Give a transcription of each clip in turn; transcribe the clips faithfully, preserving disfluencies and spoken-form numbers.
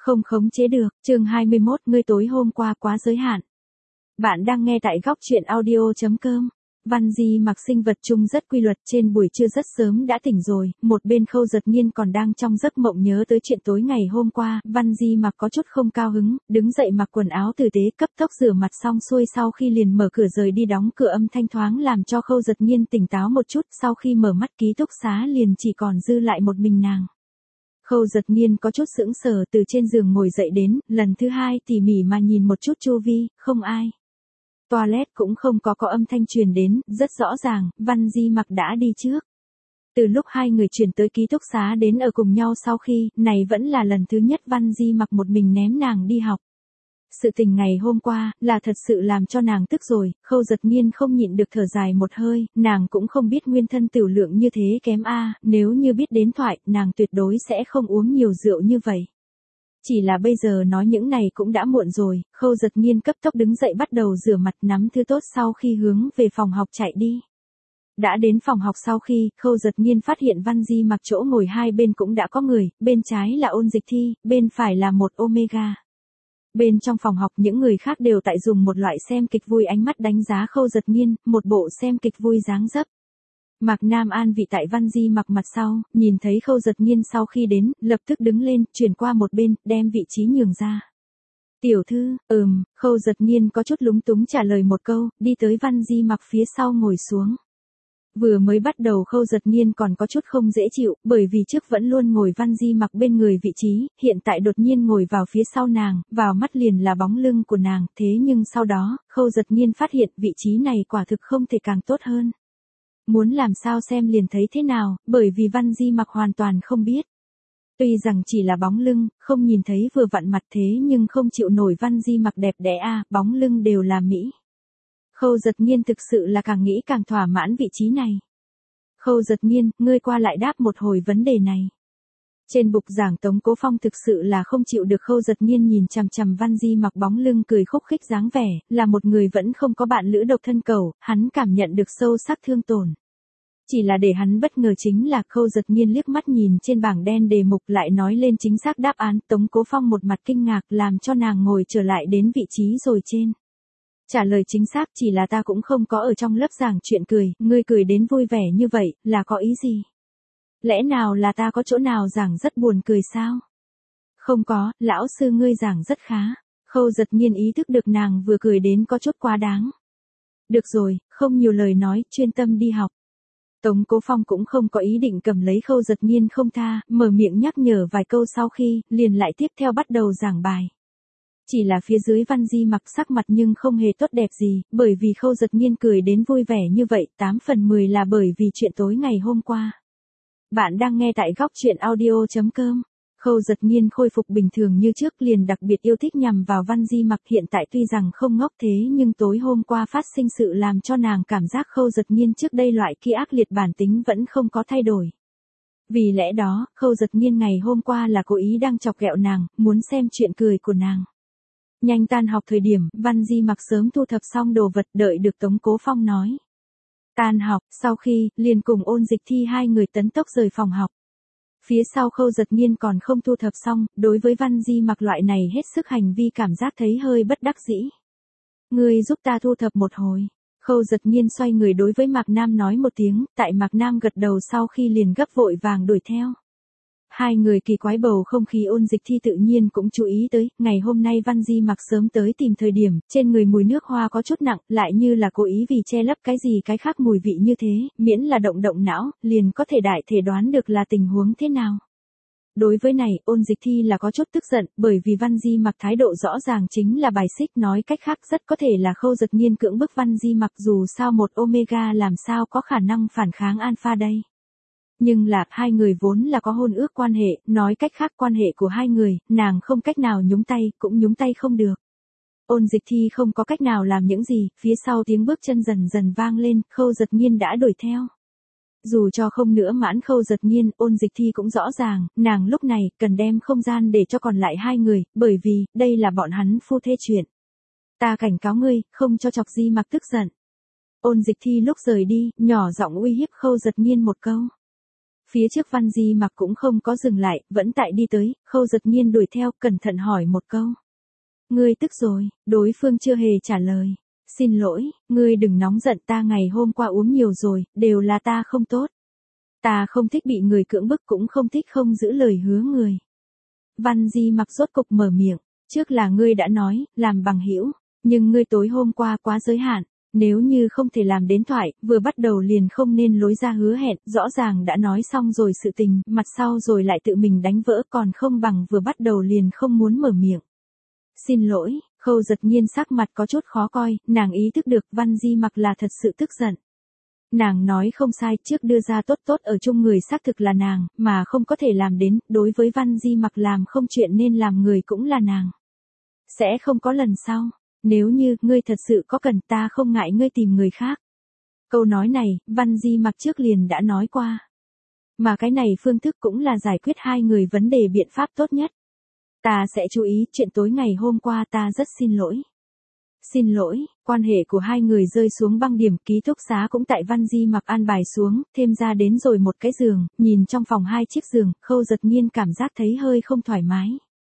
Không khống chế được, chương hai mươi mốt, ngươi tối hôm qua quá giới hạn. Bạn đang nghe tại góc truyện audio.com. Văn Di Mặc sinh vật chung rất quy luật, trên buổi trưa rất sớm đã tỉnh rồi, một bên Khâu Giật Nhiên còn đang trong giấc mộng nhớ tới chuyện tối ngày hôm qua, Văn Di Mặc có chút không cao hứng, đứng dậy mặc quần áo tử tế, cấp tốc rửa mặt xong xuôi sau khi liền mở cửa rời đi, đóng cửa âm thanh thoáng làm cho Khâu Giật Nhiên tỉnh táo một chút, sau khi mở mắt ký túc xá liền chỉ còn dư lại một mình nàng. Khâu Giật Nhiên có chút sững sờ từ trên giường ngồi dậy đến, lần thứ hai tỉ mỉ mà nhìn một chút chu vi, không ai. Toilet cũng không có có âm thanh truyền đến, rất rõ ràng, Văn Di Mặc đã đi trước. Từ lúc hai người chuyển tới ký túc xá đến ở cùng nhau sau khi, này vẫn là lần thứ nhất Văn Di Mặc một mình ném nàng đi học. Sự tình ngày hôm qua, là thật sự làm cho nàng tức rồi, Khâu Giật Nhiên không nhịn được thở dài một hơi, nàng cũng không biết nguyên thân tiểu lượng như thế kém a, nếu như biết đến thoại, nàng tuyệt đối sẽ không uống nhiều rượu như vậy. Chỉ là bây giờ nói những này cũng đã muộn rồi, Khâu Giật Nhiên cấp tốc đứng dậy bắt đầu rửa mặt nắm thứ tốt sau khi hướng về phòng học chạy đi. Đã đến phòng học sau khi, Khâu Giật Nhiên phát hiện Văn Di Mặc chỗ ngồi hai bên cũng đã có người, bên trái là Ôn Dịch Thi, bên phải là một Omega. Bên trong phòng học những người khác đều tại dùng một loại xem kịch vui ánh mắt đánh giá Khâu Giật Nhiên, một bộ xem kịch vui dáng dấp. Mạc Nam an vị tại Văn Di Mặc mặt sau, nhìn thấy Khâu Giật Nhiên sau khi đến, lập tức đứng lên, chuyển qua một bên, đem vị trí nhường ra. Tiểu thư, ừm, Khâu Giật Nhiên có chút lúng túng trả lời một câu, đi tới Văn Di Mặc phía sau ngồi xuống. Vừa mới bắt đầu Khâu Giật Nhiên còn có chút không dễ chịu, bởi vì trước vẫn luôn ngồi Văn Di Mặc bên người vị trí, hiện tại đột nhiên ngồi vào phía sau nàng, vào mắt liền là bóng lưng của nàng, thế nhưng sau đó, Khâu Giật Nhiên phát hiện vị trí này quả thực không thể càng tốt hơn. Muốn làm sao xem liền thấy thế nào, bởi vì Văn Di Mặc hoàn toàn không biết. Tuy rằng chỉ là bóng lưng, không nhìn thấy vừa vặn mặt thế nhưng không chịu nổi Văn Di Mặc đẹp đẽ a, bóng lưng đều là mỹ. Khâu Giật Nhiên thực sự là càng nghĩ càng thỏa mãn vị trí này. Khâu Giật Nhiên, ngươi qua lại đáp một hồi vấn đề này. Trên bục giảng Tống Cố Phong thực sự là không chịu được Khâu Giật Nhiên nhìn chằm chằm Văn Di Mặc bóng lưng cười khúc khích dáng vẻ, là một người vẫn không có bạn lữ độc thân cầu, hắn cảm nhận được sâu sắc thương tổn. Chỉ là để hắn bất ngờ chính là Khâu Giật Nhiên liếc mắt nhìn trên bảng đen đề mục lại nói lên chính xác đáp án, Tống Cố Phong một mặt kinh ngạc làm cho nàng ngồi trở lại đến vị trí rồi trên. Trả lời chính xác chỉ là ta cũng không có ở trong lớp giảng chuyện cười, ngươi cười đến vui vẻ như vậy, là có ý gì? Lẽ nào là ta có chỗ nào giảng rất buồn cười sao? Không có, lão sư ngươi giảng rất khá. Khâu Giật Nhiên ý thức được nàng vừa cười đến có chút quá đáng. Được rồi, không nhiều lời nói, chuyên tâm đi học. Tống Cố Phong cũng không có ý định cầm lấy Khâu Giật Nhiên không tha, mở miệng nhắc nhở vài câu sau khi, liền lại tiếp theo bắt đầu giảng bài. Chỉ là phía dưới Văn Di Mặc sắc mặt nhưng không hề tốt đẹp gì, bởi vì Khâu Giật Nhiên cười đến vui vẻ như vậy, tám phần mười là bởi vì chuyện tối ngày hôm qua. Bạn đang nghe tại góc truyện audio.com. Khâu Giật Nhiên khôi phục bình thường như trước, liền đặc biệt yêu thích nhằm vào Văn Di Mặc, hiện tại tuy rằng không ngốc thế nhưng tối hôm qua phát sinh sự làm cho nàng cảm giác Khâu Giật Nhiên trước đây loại kia ác liệt bản tính vẫn không có thay đổi. Vì lẽ đó, Khâu Giật Nhiên ngày hôm qua là cố ý đang chọc ghẹo nàng, muốn xem chuyện cười của nàng. Nhanh tan học thời điểm, Văn Di Mặc sớm thu thập xong đồ vật đợi được Tống Cố Phong nói. Tan học, sau khi, liền cùng Ôn Dịch Thi hai người tấn tốc rời phòng học. Phía sau Khâu Giật Nhiên còn không thu thập xong, đối với Văn Di Mặc loại này hết sức hành vi cảm giác thấy hơi bất đắc dĩ. Ngươi giúp ta thu thập một hồi. Khâu Giật Nhiên xoay người đối với Mạc Nam nói một tiếng, tại Mạc Nam gật đầu sau khi liền gấp vội vàng đuổi theo. Hai người kỳ quái bầu không khí Ôn Dịch Thi tự nhiên cũng chú ý tới, ngày hôm nay Văn Di Mặc sớm tới tìm thời điểm, trên người mùi nước hoa có chút nặng, lại như là cố ý vì che lấp cái gì cái khác mùi vị như thế, miễn là động động não, liền có thể đại thể đoán được là tình huống thế nào. Đối với này, Ôn Dịch Thi là có chút tức giận, bởi vì Văn Di Mặc thái độ rõ ràng chính là bài xích, nói cách khác rất có thể là Khâu Giật Nhiên cưỡng bức Văn Di Mặc, dù sao một Omega làm sao có khả năng phản kháng Alpha đây. Nhưng là, hai người vốn là có hôn ước quan hệ, nói cách khác quan hệ của hai người, nàng không cách nào nhúng tay, cũng nhúng tay không được. Ôn Dịch Thi không có cách nào làm những gì, phía sau tiếng bước chân dần dần vang lên, Khâu Giật Nhiên đã đuổi theo. Dù cho không nữa mãn Khâu Giật Nhiên, Ôn Dịch Thi cũng rõ ràng, nàng lúc này, cần đem không gian để cho còn lại hai người, bởi vì, đây là bọn hắn phu thê chuyện. Ta cảnh cáo ngươi, không cho chọc Di Mặc tức giận. Ôn Dịch Thi lúc rời đi, nhỏ giọng uy hiếp Khâu Giật Nhiên một câu. Phía trước Văn Di Mặc cũng không có dừng lại, vẫn tại đi tới, Khâu Giật Nhiên đuổi theo, cẩn thận hỏi một câu. Ngươi tức rồi, đối phương chưa hề trả lời. Xin lỗi, ngươi đừng nóng giận, ta ngày hôm qua uống nhiều rồi, đều là ta không tốt. Ta không thích bị người cưỡng bức, cũng không thích không giữ lời hứa người. Văn Di Mặc rốt cục mở miệng, trước là ngươi đã nói, làm bằng hữu, nhưng ngươi tối hôm qua quá giới hạn, nếu như không thể làm đến thoại, vừa bắt đầu liền không nên lối ra hứa hẹn, rõ ràng đã nói xong rồi sự tình, mặt sau rồi lại tự mình đánh vỡ, còn không bằng vừa bắt đầu liền không muốn mở miệng. Xin lỗi, Khâu Giật Nhiên sắc mặt có chút khó coi, nàng ý thức được Văn Di Mặc là thật sự tức giận. Nàng nói không sai, trước đưa ra tốt tốt ở chung người xác thực là nàng, mà không có thể làm đến, đối với Văn Di Mặc làm không chuyện nên làm người cũng là nàng. Sẽ không có lần sau, nếu như ngươi thật sự có cần, ta không ngại ngươi tìm người khác. Câu nói này, Văn Di Mặc trước liền đã nói qua. Mà cái này phương thức cũng là giải quyết hai người vấn đề biện pháp tốt nhất. Ta sẽ chú ý, chuyện tối ngày hôm qua ta rất xin lỗi. Xin lỗi, quan hệ của hai người rơi xuống băng điểm, ký túc xá cũng tại Văn Di Mặc an bài xuống, thêm ra đến rồi một cái giường, nhìn trong phòng hai chiếc giường, Khâu Giật Nhiên cảm giác thấy hơi không thoải mái.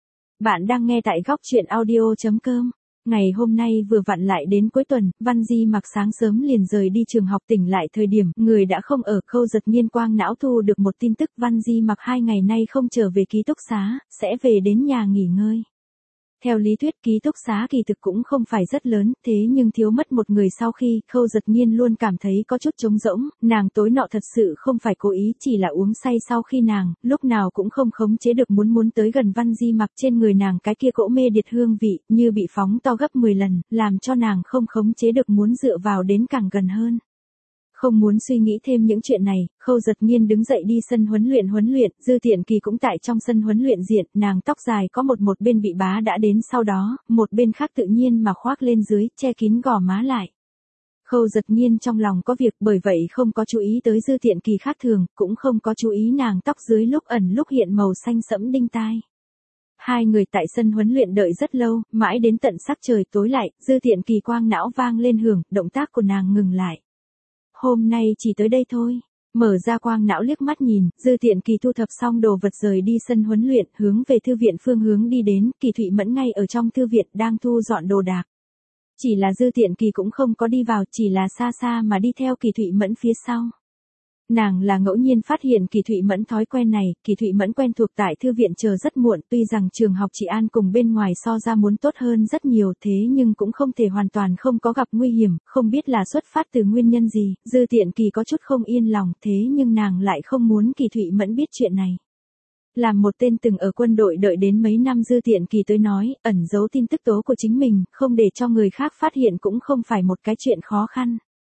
Bạn đang nghe tại góc truyện audio chấm com. Ngày hôm nay vừa vặn lại đến cuối tuần, Văn Di Mặc sáng sớm liền rời đi trường học, tỉnh lại thời điểm, người đã không ở. Khâu Giật Nhiên quang não thu được một tin tức, Văn Di Mặc hai ngày nay không trở về ký túc xá, sẽ về đến nhà nghỉ ngơi. Theo lý thuyết ký túc xá kỳ thực cũng không phải rất lớn, thế nhưng thiếu mất một người sau khi, Khâu Giật Nhiên luôn cảm thấy có chút trống rỗng, nàng tối nọ thật sự không phải cố ý, chỉ là uống say sau khi nàng, lúc nào cũng không khống chế được muốn muốn tới gần Văn Di Mặc, trên người nàng cái kia cỗ mê điệt hương vị, như bị phóng to gấp mười lần, làm cho nàng không khống chế được muốn dựa vào đến càng gần hơn. Không muốn suy nghĩ thêm những chuyện này, Khâu Giật Nhiên đứng dậy đi sân huấn luyện huấn luyện, Dư Tiện Kỳ cũng tại trong sân huấn luyện diện, nàng tóc dài có một một bên bị bá đã đến, sau đó, một bên khác tự nhiên mà khoác lên dưới, che kín gò má lại. Khâu Giật Nhiên trong lòng có việc, bởi vậy không có chú ý tới Dư Tiện Kỳ khác thường, cũng không có chú ý nàng tóc dưới lúc ẩn lúc hiện màu xanh sẫm đinh tai. Hai người tại sân huấn luyện đợi rất lâu, mãi đến tận sắc trời tối lại, Dư Tiện Kỳ quang não vang lên hưởng, động tác của nàng ngừng lại. Hôm nay chỉ tới đây thôi. Mở ra quang não liếc mắt nhìn, Dư Tiện Kỳ thu thập xong đồ vật rời đi sân huấn luyện, hướng về thư viện phương hướng đi đến, Kỳ Thụy Mẫn ngay ở trong thư viện đang thu dọn đồ đạc. Chỉ là Dư Tiện Kỳ cũng không có đi vào, chỉ là xa xa mà đi theo Kỳ Thụy Mẫn phía sau. Nàng là ngẫu nhiên phát hiện Kỳ Thụy Mẫn thói quen này, Kỳ Thụy Mẫn quen thuộc tại thư viện chờ rất muộn, tuy rằng trường học trị an cùng bên ngoài so ra muốn tốt hơn rất nhiều, thế nhưng cũng không thể hoàn toàn không có gặp nguy hiểm, không biết là xuất phát từ nguyên nhân gì, Dư Tiện Kỳ có chút không yên lòng, thế nhưng nàng lại không muốn Kỳ Thụy Mẫn biết chuyện này. Làm một tên từng ở quân đội đợi đến mấy năm Dư Tiện Kỳ tới nói, ẩn giấu tin tức tố của chính mình, không để cho người khác phát hiện cũng không phải một cái chuyện khó khăn.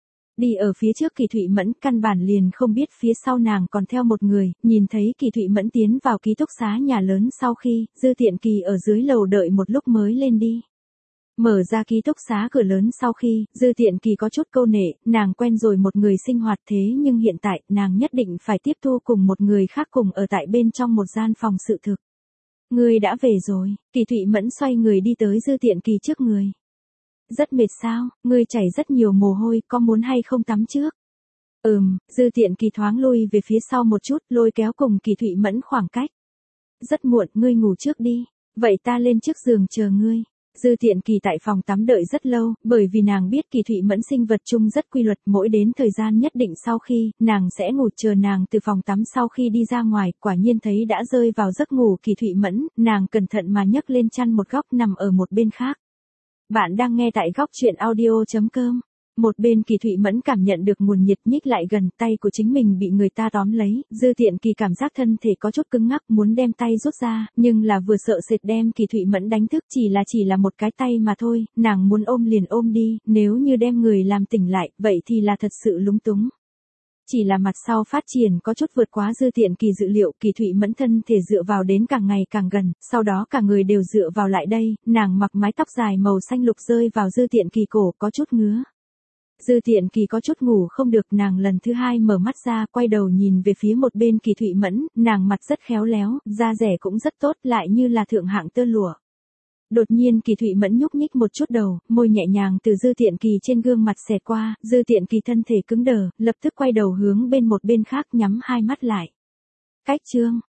Đi ở phía trước Kỳ Thụy Mẫn căn bản liền không biết phía sau nàng còn theo một người, nhìn thấy Kỳ Thụy Mẫn tiến vào ký túc xá nhà lớn sau khi, Dư Tiện Kỳ ở dưới lầu đợi một lúc mới lên đi. Mở ra ký túc xá cửa lớn sau khi, Dư Tiện Kỳ có chút câu nệ, nàng quen rồi một người sinh hoạt, thế nhưng hiện tại, nàng nhất định phải tiếp thu cùng một người khác cùng ở tại bên trong một gian phòng sự thực. Ngươi đã về rồi, Kỳ Thụy Mẫn xoay người đi tới Dư Tiện Kỳ trước người. Rất mệt sao, ngươi chảy rất nhiều mồ hôi, có muốn hay không tắm trước? Ừm, Dư Tiện Kỳ thoáng lui về phía sau một chút, lôi kéo cùng Kỳ Thụy Mẫn khoảng cách. Rất muộn, ngươi ngủ trước đi, vậy ta lên trước giường chờ ngươi. Dư Tiện Kỳ tại phòng tắm đợi rất lâu, bởi vì nàng biết Kỳ Thụy Mẫn sinh vật chung rất quy luật, mỗi đến thời gian nhất định sau khi, nàng sẽ ngủ chờ nàng từ phòng tắm sau khi đi ra ngoài, quả nhiên thấy đã rơi vào giấc ngủ Kỳ Thụy Mẫn, nàng cẩn thận mà nhấc lên chăn một góc nằm ở một bên khác. Bạn đang nghe tại góc truyện audio chấm com. Một bên Kỳ Thụy Mẫn cảm nhận được nguồn nhiệt nhích lại gần, tay của chính mình bị người ta tóm lấy, Dư Tiện Kỳ cảm giác thân thể có chút cứng ngắc, muốn đem tay rút ra, nhưng là vừa sợ sệt đem Kỳ Thụy Mẫn đánh thức, chỉ là chỉ là một cái tay mà thôi, nàng muốn ôm liền ôm đi, nếu như đem người làm tỉnh lại, vậy thì là thật sự lúng túng. Chỉ là mặt sau phát triển có chút vượt quá Dư Tiện Kỳ dự liệu, Kỳ Thụy Mẫn thân thể dựa vào đến càng ngày càng gần, sau đó cả người đều dựa vào lại đây, nàng mặc mái tóc dài màu xanh lục rơi vào Dư Tiện Kỳ cổ, có chút ngứa. Dư Tiện Kỳ có chút ngủ không được, nàng lần thứ hai mở mắt ra, quay đầu nhìn về phía một bên Kỳ Thụy Mẫn, nàng mặt rất khéo léo, da rẻ cũng rất tốt, lại như là thượng hạng tơ lụa. Đột nhiên Kỳ Thụy Mẫn nhúc nhích một chút đầu, môi nhẹ nhàng từ Dư Tiện Kỳ trên gương mặt xẹt qua, Dư Tiện Kỳ thân thể cứng đờ, lập tức quay đầu hướng bên một bên khác, nhắm hai mắt lại. Cách chương